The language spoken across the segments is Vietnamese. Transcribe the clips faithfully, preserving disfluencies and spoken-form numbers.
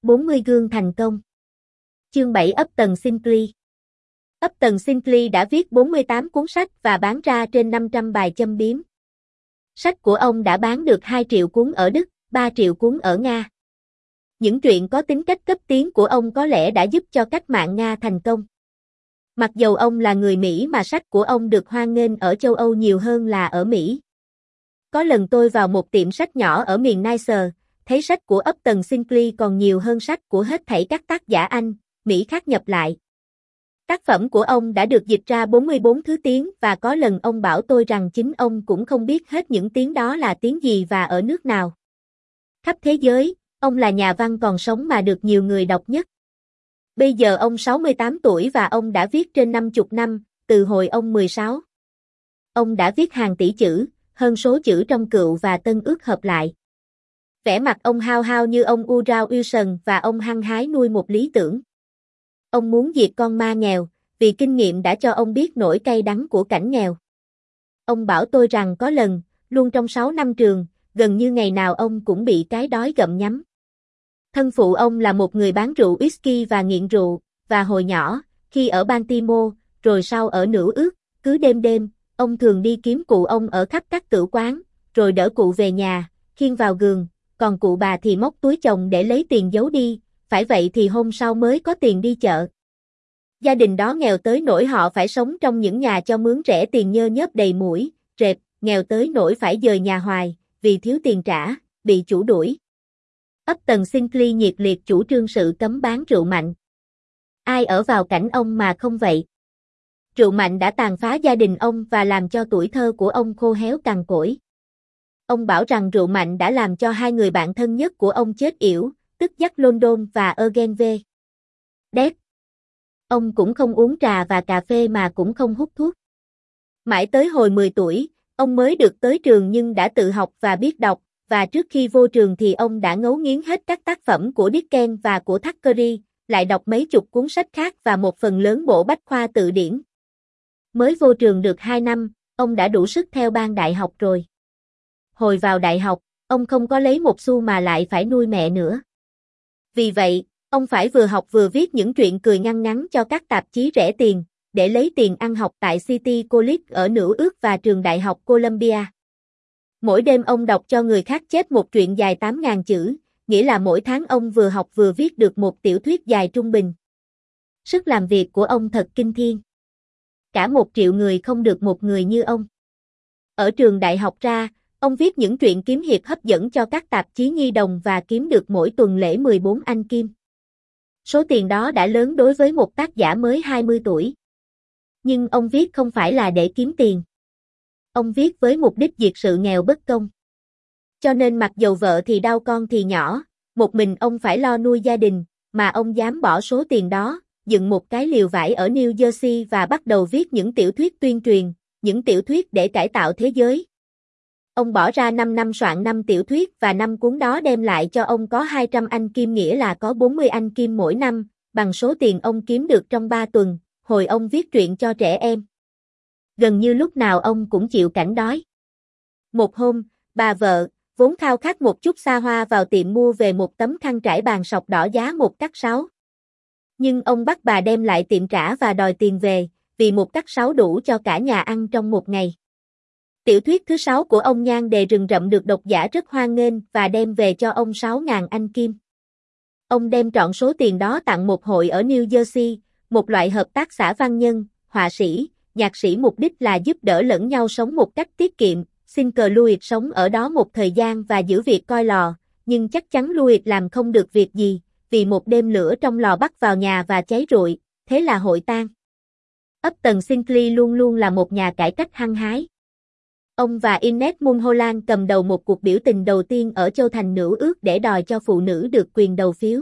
bốn mươi gương thành công. Chương bảy Upton Sinclair. Upton Sinclair đã viết bốn mươi tám cuốn sách và bán ra trên năm trăm bài châm biếm. Sách của ông đã bán được hai triệu cuốn ở Đức, ba triệu cuốn ở Nga. Những truyện có tính cách cấp tiến của ông có lẽ đã giúp cho cách mạng Nga thành công. Mặc dầu ông là người Mỹ mà sách của ông được hoan nghênh ở châu Âu nhiều hơn là ở Mỹ. Có lần tôi vào một tiệm sách nhỏ ở miền Nice, thấy sách của Upton Sinclair còn nhiều hơn sách của hết thảy các tác giả Anh, Mỹ khác nhập lại. Tác phẩm của ông đã được dịch ra bốn mươi bốn thứ tiếng và có lần ông bảo tôi rằng chính ông cũng không biết hết những tiếng đó là tiếng gì và ở nước nào. Khắp thế giới, ông là nhà văn còn sống mà được nhiều người đọc nhất. Bây giờ ông sáu mươi tám tuổi và ông đã viết trên năm mươi năm, từ hồi ông mười sáu. Ông đã viết hàng tỷ chữ, hơn số chữ trong Cựu và Tân Ước hợp lại. Vẻ mặt ông hao hao như ông Woodrow Wilson và ông hăng hái nuôi một lý tưởng. Ông muốn diệt con ma nghèo, vì kinh nghiệm đã cho ông biết nỗi cay đắng của cảnh nghèo. Ông bảo tôi rằng có lần, luôn trong sáu năm trường, gần như ngày nào ông cũng bị cái đói gặm nhấm. Thân phụ ông là một người bán rượu whisky và nghiện rượu, và hồi nhỏ, khi ở Baltimore, rồi sau ở Nữ Ước, cứ đêm đêm, ông thường đi kiếm cụ ông ở khắp các tử quán, rồi đỡ cụ về nhà, khiêng vào giường, còn cụ bà thì móc túi chồng để lấy tiền giấu đi, phải vậy thì hôm sau mới có tiền đi chợ. Gia đình đó nghèo tới nỗi họ phải sống trong những nhà cho mướn rẻ tiền nhơ nhớp đầy muỗi, rệp, nghèo tới nỗi phải dời nhà hoài, vì thiếu tiền trả, bị chủ đuổi. Upton Sinclair nhiệt liệt chủ trương sự cấm bán rượu mạnh. Ai ở vào cảnh ông mà không vậy? Rượu mạnh đã tàn phá gia đình ông và làm cho tuổi thơ của ông khô héo cằn cỗi. Ông bảo rằng rượu mạnh đã làm cho hai người bạn thân nhất của ông chết yểu, tức Jack London và Eugene V. Debs. Ông cũng không uống trà và cà phê mà cũng không hút thuốc. Mãi tới hồi mười tuổi, ông mới được tới trường nhưng đã tự học và biết đọc, và trước khi vô trường thì ông đã ngấu nghiến hết các tác phẩm của Dickens và của Thackeray, lại đọc mấy chục cuốn sách khác và một phần lớn bộ bách khoa tự điển. Mới vô trường được hai năm, ông đã đủ sức theo ban đại học rồi. Hồi vào đại học, ông không có lấy một xu mà lại phải nuôi mẹ nữa. Vì vậy, ông phải vừa học vừa viết những truyện cười ngăn ngắn cho các tạp chí rẻ tiền, để lấy tiền ăn học tại City College ở Nữ Ước và trường đại học Columbia. Mỗi đêm ông đọc cho người khác chép một truyện dài tám nghìn chữ, nghĩa là mỗi tháng ông vừa học vừa viết được một tiểu thuyết dài trung bình. Sức làm việc của ông thật kinh thiên. Cả một triệu người không được một người như ông. Ở trường đại học ra, ông viết những truyện kiếm hiệp hấp dẫn cho các tạp chí nhi đồng và kiếm được mỗi tuần lễ mười bốn Anh kim. Số tiền đó đã lớn đối với một tác giả mới hai mươi tuổi. Nhưng ông viết không phải là để kiếm tiền. Ông viết với mục đích diệt sự nghèo bất công. Cho nên mặc dầu vợ thì đau con thì nhỏ, một mình ông phải lo nuôi gia đình, mà ông dám bỏ số tiền đó, dựng một cái liều vải ở New Jersey và bắt đầu viết những tiểu thuyết tuyên truyền, những tiểu thuyết để cải tạo thế giới. Ông bỏ ra năm năm soạn năm tiểu thuyết và năm cuốn đó đem lại cho ông có hai trăm Anh kim, nghĩa là có bốn mươi Anh kim mỗi năm, bằng số tiền ông kiếm được trong ba tuần, hồi ông viết truyện cho trẻ em. Gần như lúc nào ông cũng chịu cảnh đói. Một hôm, bà vợ, vốn khao khát một chút xa hoa vào tiệm mua về một tấm khăn trải bàn sọc đỏ giá một cắt sáu. Nhưng ông bắt bà đem lại tiệm trả và đòi tiền về, vì một cắt sáu đủ cho cả nhà ăn trong một ngày. Tiểu thuyết thứ sáu của ông Nhan Đề Rừng Rậm được độc giả rất hoan nghênh và đem về cho ông sáu nghìn Anh kim. Ông đem trọn số tiền đó tặng một hội ở New Jersey, một loại hợp tác xã văn nhân, họa sĩ, nhạc sĩ, mục đích là giúp đỡ lẫn nhau sống một cách tiết kiệm. Sinclair Louis sống ở đó một thời gian và giữ việc coi lò, nhưng chắc chắn Louis làm không được việc gì, vì một đêm lửa trong lò bắt vào nhà và cháy rụi, thế là hội tan. Upton Sinclair luôn luôn là một nhà cải cách hăng hái. Ông và Ines Mulholland cầm đầu một cuộc biểu tình đầu tiên ở châu thành Nữ Ước để đòi cho phụ nữ được quyền đầu phiếu.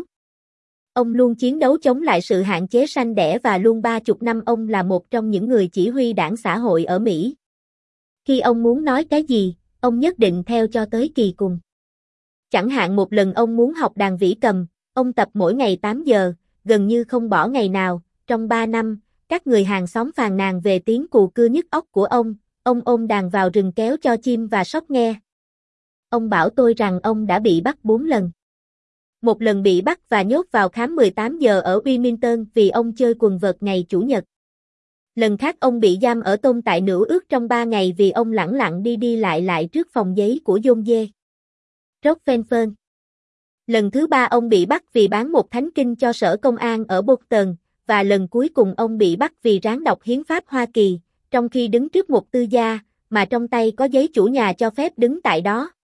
Ông luôn chiến đấu chống lại sự hạn chế sanh đẻ và luôn ba mươi năm ông là một trong những người chỉ huy đảng xã hội ở Mỹ. Khi ông muốn nói cái gì, ông nhất định theo cho tới kỳ cùng. Chẳng hạn một lần ông muốn học đàn vĩ cầm, ông tập mỗi ngày tám giờ, gần như không bỏ ngày nào. Trong ba năm, các người hàng xóm phàn nàn về tiếng cù cưa nhức óc của ông, ông ôm đàn vào rừng kéo cho chim và sóc nghe. Ông bảo tôi rằng ông đã bị bắt bốn lần. một lần bị bắt và nhốt vào khám mười tám giờ ở Wilmington vì ông chơi quần vợt ngày Chủ nhật. Lần khác ông bị giam ở tôm tại Nữ ước trong ba ngày vì ông lẳng lặng đi đi lại lại trước phòng giấy của John D. Rockefeller. Lần thứ ba ông bị bắt vì bán một thánh kinh cho sở công an ở Boston, và lần cuối cùng ông bị bắt vì ráng đọc hiến pháp Hoa Kỳ, trong khi đứng trước một tư gia, mà trong tay có giấy chủ nhà cho phép đứng tại đó.